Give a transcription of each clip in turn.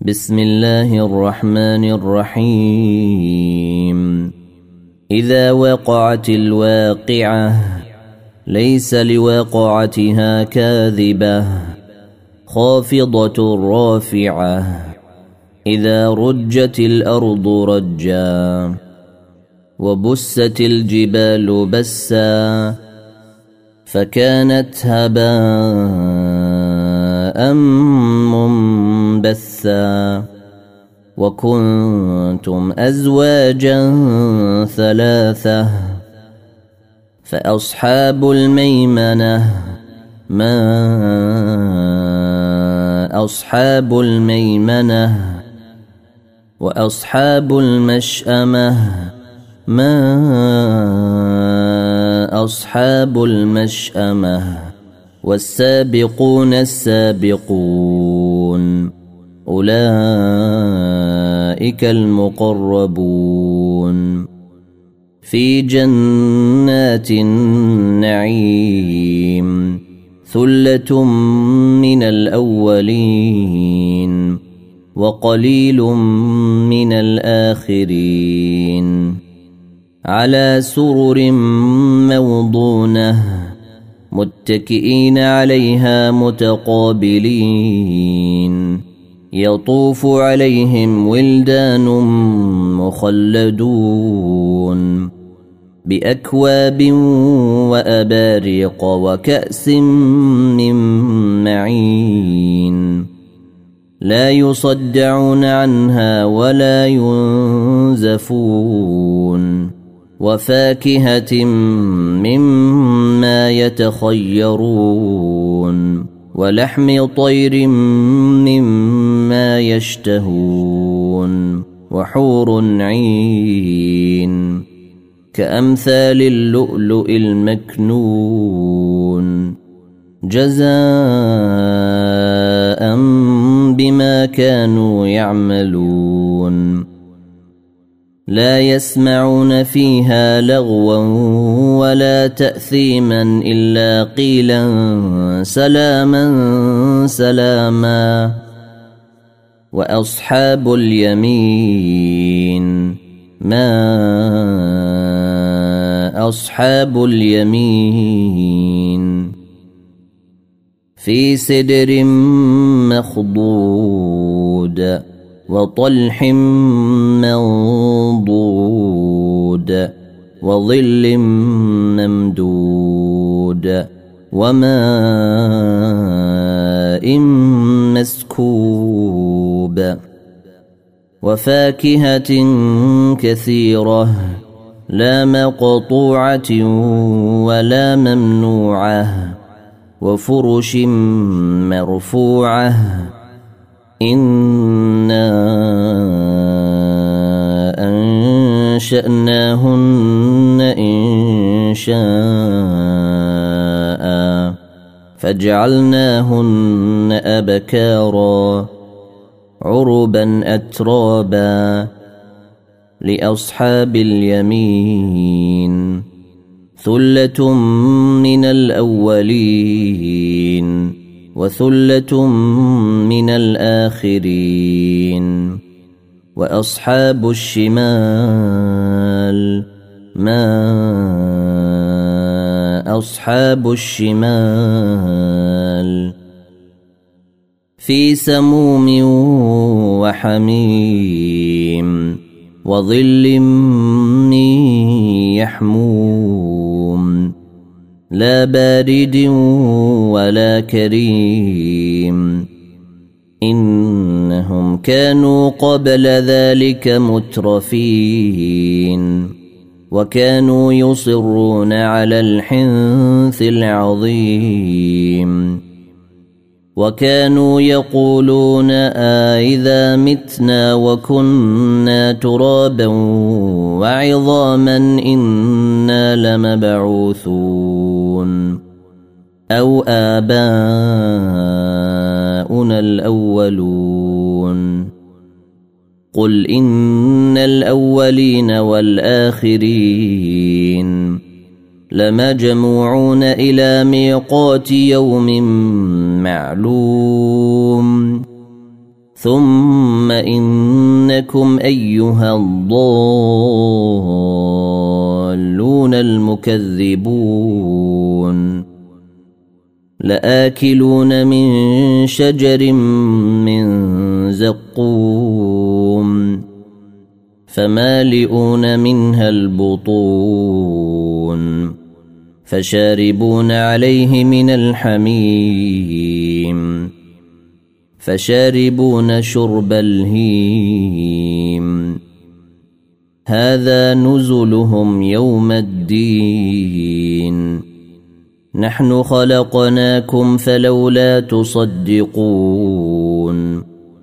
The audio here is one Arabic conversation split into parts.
بسم الله الرحمن الرحيم. إذا وقعت الواقعة ليس لوقعتها كاذبة خافضة رافعة. إذا رجت الأرض رجا وبست الجبال بسا فكانت هباء منبثا وكنتم أزواجا ثلاثة فأصحاب الميمنة ما أصحاب الميمنة وأصحاب المشأمة ما أصحاب المشأمة والسابقون السابقون أولئك المقربون في جنات النعيم ثلة من الأولين وقليل من الآخرين على سرر موضونة متكئين عليها متقابلين يطوف عليهم ولدان مخلدون بأكواب وأباريق وكأس من معين لا يصدعون عنها ولا ينزفون وفاكهة مما يتخيرون ولحم طير مما يشتهون وحور عين كأمثال اللؤلؤ المكنون جزاء بما كانوا يعملون لا يسمعون فيها لغوا ولا تأثيما إلا قيلا سلاما سلاما. وأصحاب اليمين ما أصحاب اليمين في سدر مخضود وطلح منضود وظل ممدود وماء مسكوب وفاكهة كثيرة لا مقطوعة ولا ممنوعة وفرش مرفوعة إنا أنشأناهن إنشاء فجعلناهن أبكارا عربا أترابا لأصحاب اليمين ثلة من الأولين وثلة من الآخرين وأصحاب الشمال ما أصحاب الشمال في سموم وحميم وظل من يحموم لا بارد ولا كريم إنهم كانوا قبل ذلك مترفين وكانوا يصرون على الحنث العظيم وكانوا يقولون أإذا متنا وكنا ترابا وعظاما إنا لمبعوثون أو آباؤنا الأولون قل إن الأولين والآخرين لمجموعون إلى ميقات يوم معلوم ثم إنكم أيها الضالون المكذبون لآكلون من شجر من زقوم فمالئون منها البطون فشاربون عليه من الحميم فشاربون شرب الهيم هذا نزلهم يوم الدين نحن خلقناكم فلولا تصدقون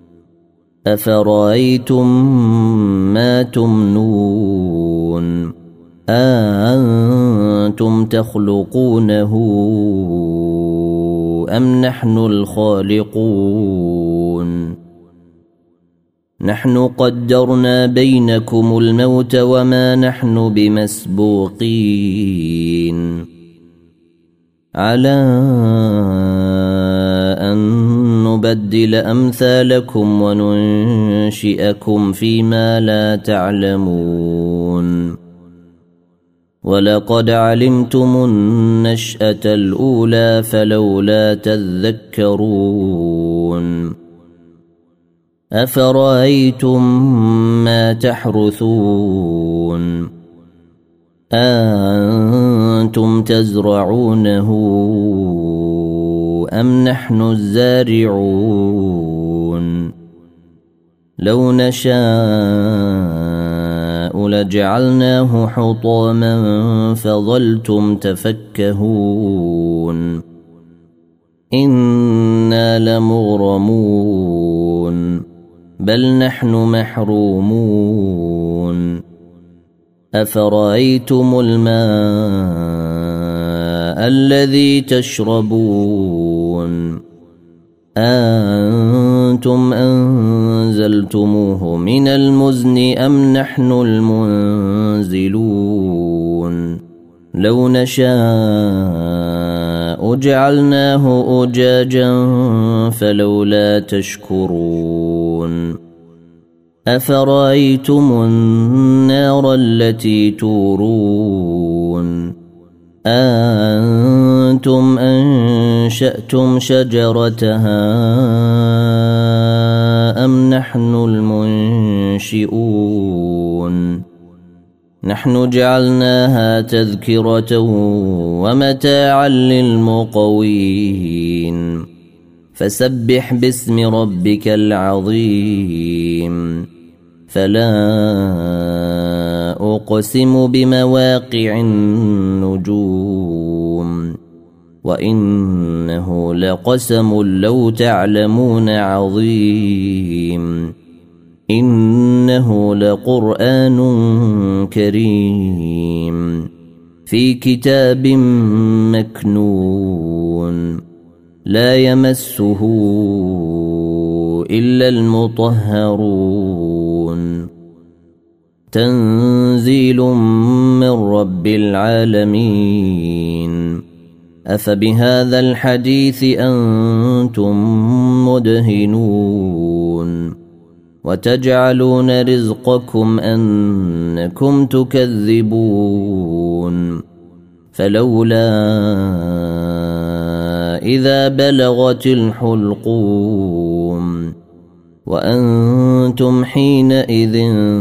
أفرأيتم ما تمنون أأنتم تخلقونه أم نحن الخالقون نحن قدرنا بينكم الموت وما نحن بمسبوقين على أن نبدل أمثالكم وننشئكم فيما لا تعلمون ولقد علمتم النشأة الأولى فلولا تذكرون أفرأيتم ما تحرثون أأنتم تزرعونه أم نحن الزارعون لو نشاء لجعلناه حطاما فظلتم تفكهون إنا لمغرمون بل نحن محرومون أفرأيتم الماء الذي تشربون أأنتم أنزلتموه من المزن أم نحن المنزلون لو نشاء جعلناه أجاجا فلولا تشكرون أفرأيتم النار التي تورون أأنتم أنشأتم شجرتها أم نحن المنشئون نحن جعلناها تذكرة ومتاعا للمقوين فسبح باسم ربك العظيم فلا أقسم بمواقع النجوم وإنه لقسم لو تعلمون عظيم إنه لقرآن كريم في كتاب مكنون لا يمسه إلا المطهرون تنزيل من رب العالمين أفبهذا الحديث أنتم مدهنون وتجعلون رزقكم أنكم تكذبون فلولا إذا بلغت الحلقوم وأنتم حينئذ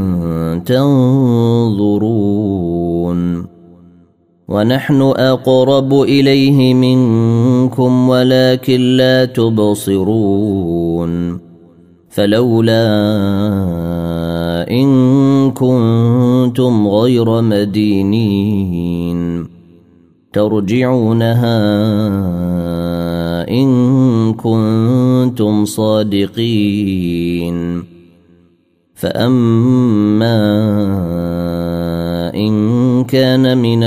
تنظرون ونحن أقرب إليه منكم ولكن لا تبصرون فلولا إن كنتم غير مدينين ترجعونها إن كنتم صادقين فأما إن كان من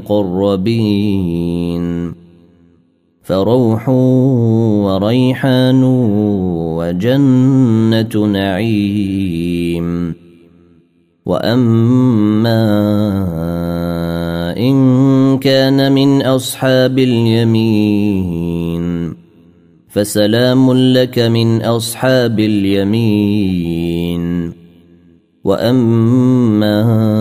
المقربين فروح وريحان وجنة نعيم وأما إن كان من أصحاب اليمين فسلام لك من أصحاب اليمين وأما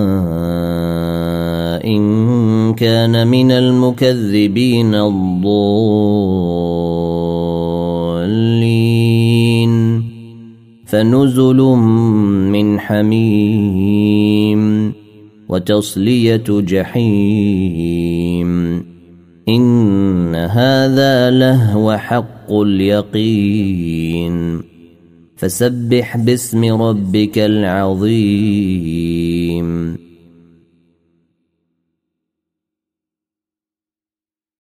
إن كان من المكذبين الضالين فنزل من حميم وتصلية جحيم إن هذا لهو حق اليقين فسبح باسم ربك العظيم